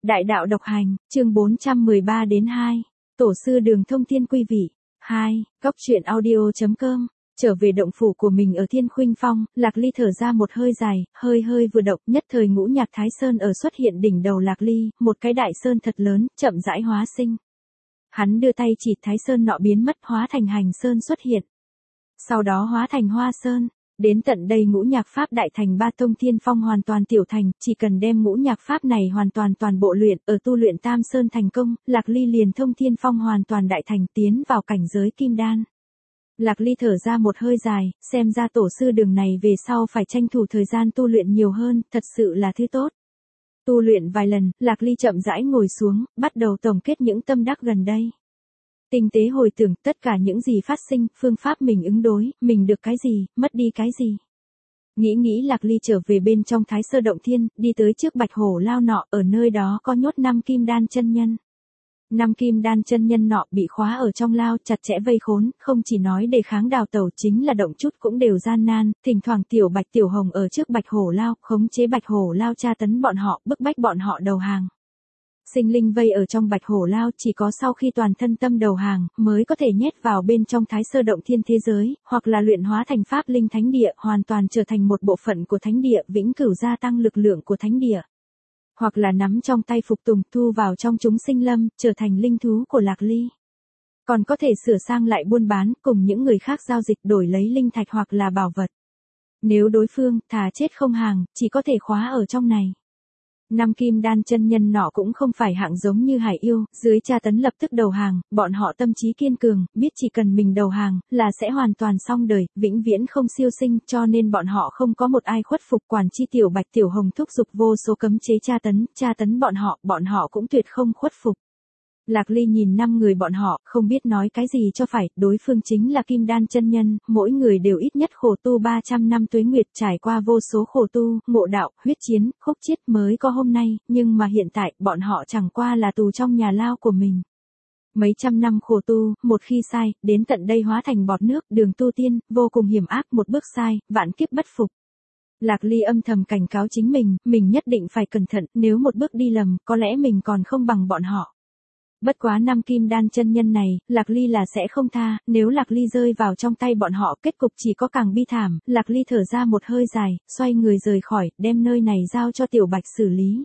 Đại đạo độc hành, chương 413 đến 2. Tổ sư Đường Thông Thiên quý vị. 2. Góc truyện audio.com. Trở về động phủ của mình ở Thiên Khuynh Phong, Lạc Ly thở ra một hơi dài, hơi vừa động, nhất thời ngũ nhạc Thái Sơn ở xuất hiện đỉnh đầu Lạc Ly, một cái đại sơn thật lớn, chậm rãi hóa sinh. Hắn đưa tay chỉ Thái Sơn nọ biến mất, hóa thành Hành Sơn xuất hiện. Sau đó hóa thành Hoa Sơn. Đến tận đây ngũ nhạc pháp đại thành ba tông Thiên Phong hoàn toàn tiểu thành, chỉ cần đem ngũ nhạc pháp này hoàn toàn bộ luyện, ở tu luyện Tam Sơn thành công, Lạc Ly liền thông Thiên Phong hoàn toàn đại thành, tiến vào cảnh giới kim đan. Lạc Ly thở ra một hơi dài, xem ra tổ sư Đường này về sau phải tranh thủ thời gian tu luyện nhiều hơn, thật sự là thứ tốt. Tu luyện vài lần, Lạc Ly chậm rãi ngồi xuống, bắt đầu tổng kết những tâm đắc gần đây. Tinh tế hồi tưởng tất cả những gì phát sinh, phương pháp mình ứng đối, mình được cái gì, mất đi cái gì. Nghĩ Lạc Ly trở về bên trong Thái Sơ Động Thiên, đi tới trước Bạch Hổ Lao nọ, ở nơi đó có nhốt 5 kim đan chân nhân. 5 kim đan chân nhân nọ bị khóa ở trong lao, chặt chẽ vây khốn, không chỉ nói đề kháng đào tẩu, chính là động chút cũng đều gian nan, thỉnh thoảng Tiểu Bạch Tiểu Hồng ở trước Bạch Hổ Lao, khống chế Bạch Hổ Lao tra tấn bọn họ, bức bách bọn họ đầu hàng. Sinh linh vây ở trong Bạch Hổ Lao, chỉ có sau khi toàn thân tâm đầu hàng, mới có thể nhét vào bên trong Thái Sơ Động Thiên thế giới, hoặc là luyện hóa thành Pháp Linh Thánh Địa, hoàn toàn trở thành một bộ phận của Thánh Địa, vĩnh cửu gia tăng lực lượng của Thánh Địa. Hoặc là nắm trong tay phục tùng, thu vào trong chúng sinh lâm, trở thành linh thú của Lạc Ly. Còn có thể sửa sang lại buôn bán, cùng những người khác giao dịch đổi lấy linh thạch hoặc là bảo vật. Nếu đối phương, thà chết không hàng, chỉ có thể khóa ở trong này. 5 kim đan chân nhân nọ cũng không phải hạng giống như hải yêu, dưới tra tấn lập tức đầu hàng, bọn họ tâm trí kiên cường, biết chỉ cần mình đầu hàng, là sẽ hoàn toàn xong đời, vĩnh viễn không siêu sinh, cho nên bọn họ không có một ai khuất phục, quản chi Tiểu Bạch Tiểu Hồng thúc giục vô số cấm chế tra tấn bọn họ cũng tuyệt không khuất phục. Lạc Ly nhìn 5 người bọn họ, không biết nói cái gì cho phải, đối phương chính là kim đan chân nhân, mỗi người đều ít nhất khổ tu 300 năm tuế nguyệt, trải qua vô số khổ tu, ngộ đạo, huyết chiến, khúc chiết mới có hôm nay, nhưng mà hiện tại, bọn họ chẳng qua là tù trong nhà lao của mình. Mấy trăm năm khổ tu, một khi sai, đến tận đây hóa thành bọt nước, đường tu tiên, vô cùng hiểm ác, một bước sai, vạn kiếp bất phục. Lạc Ly âm thầm cảnh cáo chính mình nhất định phải cẩn thận, nếu một bước đi lầm, có lẽ mình còn không bằng bọn họ. Bất quá 5 kim đan chân nhân này, Lạc Ly là sẽ không tha, nếu Lạc Ly rơi vào trong tay bọn họ, kết cục chỉ có càng bi thảm. Lạc Ly thở ra một hơi dài, xoay người rời khỏi, đem nơi này giao cho Tiểu Bạch xử lý.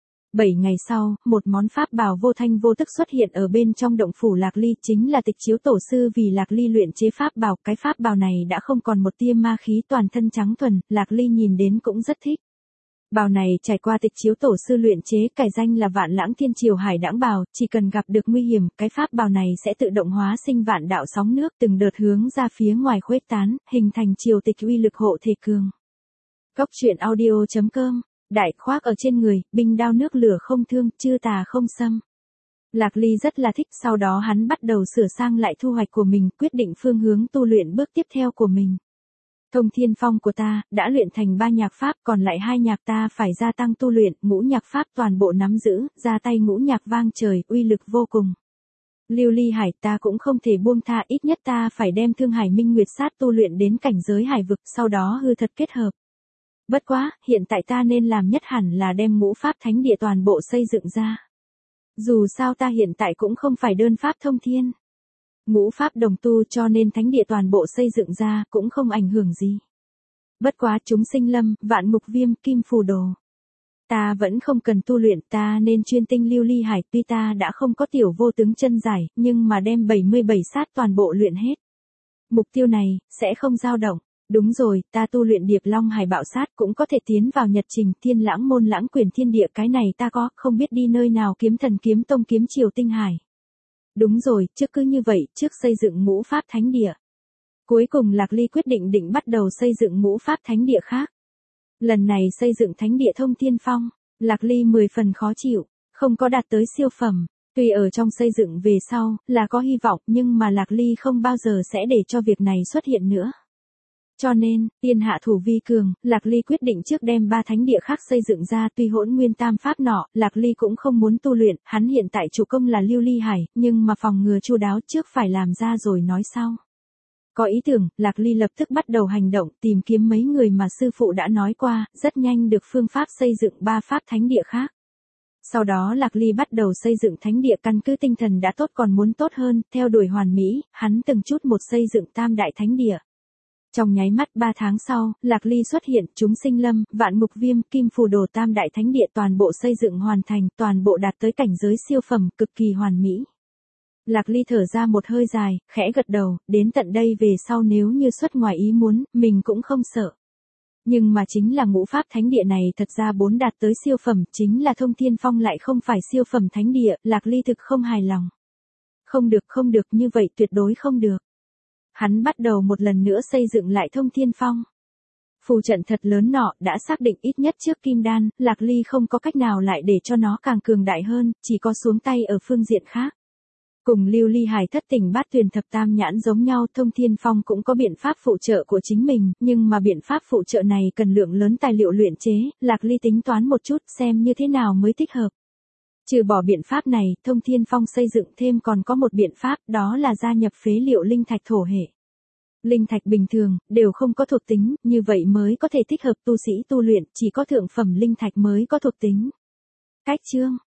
7 ngày sau, một món pháp bảo vô thanh vô tức xuất hiện ở bên trong động phủ Lạc Ly, chính là Tịch Chiếu tổ sư vì Lạc Ly luyện chế pháp bảo, cái pháp bảo này đã không còn một tia ma khí, toàn thân trắng thuần, Lạc Ly nhìn đến cũng rất thích. Bào này trải qua Tịch Chiếu tổ sư luyện chế, cải danh là Vạn Lãng Thiên Triều Hải Đãng bào, chỉ cần gặp được nguy hiểm, cái pháp bào này sẽ tự động hóa sinh vạn đạo sóng nước, từng đợt hướng ra phía ngoài khuếch tán, hình thành triều tịch uy lực hộ thể cường. Góc truyện audio.com. Đại khoác ở trên người, binh đao nước lửa không thương, chư tà không xâm. Lạc Ly rất là thích, sau đó hắn bắt đầu sửa sang lại thu hoạch của mình, quyết định phương hướng tu luyện bước tiếp theo của mình. Thông Thiên Phong của ta, đã luyện thành 3 nhạc pháp, còn lại 2 nhạc ta phải gia tăng tu luyện, ngũ nhạc pháp toàn bộ nắm giữ, ra tay ngũ nhạc vang trời, uy lực vô cùng. Lưu Ly Hải ta cũng không thể buông tha, ít nhất ta phải đem Thương Hải Minh Nguyệt Sát tu luyện đến cảnh giới hải vực, sau đó hư thật kết hợp. Bất quá, hiện tại ta nên làm nhất hẳn là đem ngũ pháp thánh địa toàn bộ xây dựng ra. Dù sao ta hiện tại cũng không phải đơn pháp thông thiên. Ngũ pháp đồng tu, cho nên thánh địa toàn bộ xây dựng ra, cũng không ảnh hưởng gì. Bất quá chúng sinh lâm, vạn mục viêm, kim phù đồ. Ta vẫn không cần tu luyện, ta nên chuyên tinh Lưu Ly Hải, tuy ta đã không có tiểu vô tướng chân giải, nhưng mà đem 77 sát toàn bộ luyện hết. Mục tiêu này, sẽ không dao động. Đúng rồi, ta tu luyện Điệp Long Hải Bạo Sát cũng có thể tiến vào nhật trình Thiên Lãng Môn Lãng Quyền Thiên Địa, cái này ta có, không biết đi nơi nào kiếm Thần Kiếm Tông kiếm Triều Tinh Hải. Đúng rồi, trước cứ như vậy, trước xây dựng ngũ pháp thánh địa. Cuối cùng Lạc Ly quyết định bắt đầu xây dựng ngũ pháp thánh địa khác. Lần này xây dựng thánh địa Thông Thiên Phong, Lạc Ly 10 phần khó chịu, không có đạt tới siêu phẩm. Tuy ở trong xây dựng về sau, là có hy vọng, nhưng mà Lạc Ly không bao giờ sẽ để cho việc này xuất hiện nữa. Cho nên, tiên hạ thủ vi cường, Lạc Ly quyết định trước đem 3 thánh địa khác xây dựng ra, tuy Hỗn Nguyên Tam Pháp nọ, Lạc Ly cũng không muốn tu luyện, hắn hiện tại chủ công là Lưu Ly Hải, nhưng mà phòng ngừa chu đáo trước phải làm ra rồi nói sau. Có ý tưởng, Lạc Ly lập tức bắt đầu hành động, tìm kiếm mấy người mà sư phụ đã nói qua, rất nhanh được phương pháp xây dựng 3 pháp thánh địa khác. Sau đó Lạc Ly bắt đầu xây dựng thánh địa, căn cứ tinh thần đã tốt còn muốn tốt hơn, theo đuổi hoàn mỹ, hắn từng chút một xây dựng tam đại thánh địa. Trong nháy mắt 3 tháng sau, Lạc Ly xuất hiện, chúng sinh lâm, vạn ngục viêm, kim phù đồ tam đại thánh địa toàn bộ xây dựng hoàn thành, toàn bộ đạt tới cảnh giới siêu phẩm, cực kỳ hoàn mỹ. Lạc Ly thở ra một hơi dài, khẽ gật đầu, đến tận đây về sau nếu như xuất ngoài ý muốn, mình cũng không sợ. Nhưng mà chính là ngũ pháp thánh địa này thật ra 4 đạt tới siêu phẩm, chính là Thông Thiên Phong lại không phải siêu phẩm thánh địa, Lạc Ly thực không hài lòng. Không được, như vậy tuyệt đối không được. Hắn bắt đầu một lần nữa xây dựng lại Thông Thiên Phong. Phù trận thật lớn nọ đã xác định ít nhất trước kim đan, Lạc Ly không có cách nào lại để cho nó càng cường đại hơn, chỉ có xuống tay ở phương diện khác. Cùng Lưu Ly Hải thất tình bát tuyền thập tam nhãn giống nhau, Thông Thiên Phong cũng có biện pháp phụ trợ của chính mình, nhưng mà biện pháp phụ trợ này cần lượng lớn tài liệu luyện chế, Lạc Ly tính toán một chút xem như thế nào mới thích hợp. Trừ bỏ biện pháp này, Thông Thiên Phong xây dựng thêm còn có một biện pháp, đó là gia nhập phế liệu linh thạch thổ hệ. Linh thạch bình thường, đều không có thuộc tính, như vậy mới có thể thích hợp tu sĩ tu luyện, chỉ có thượng phẩm linh thạch mới có thuộc tính. Cách chương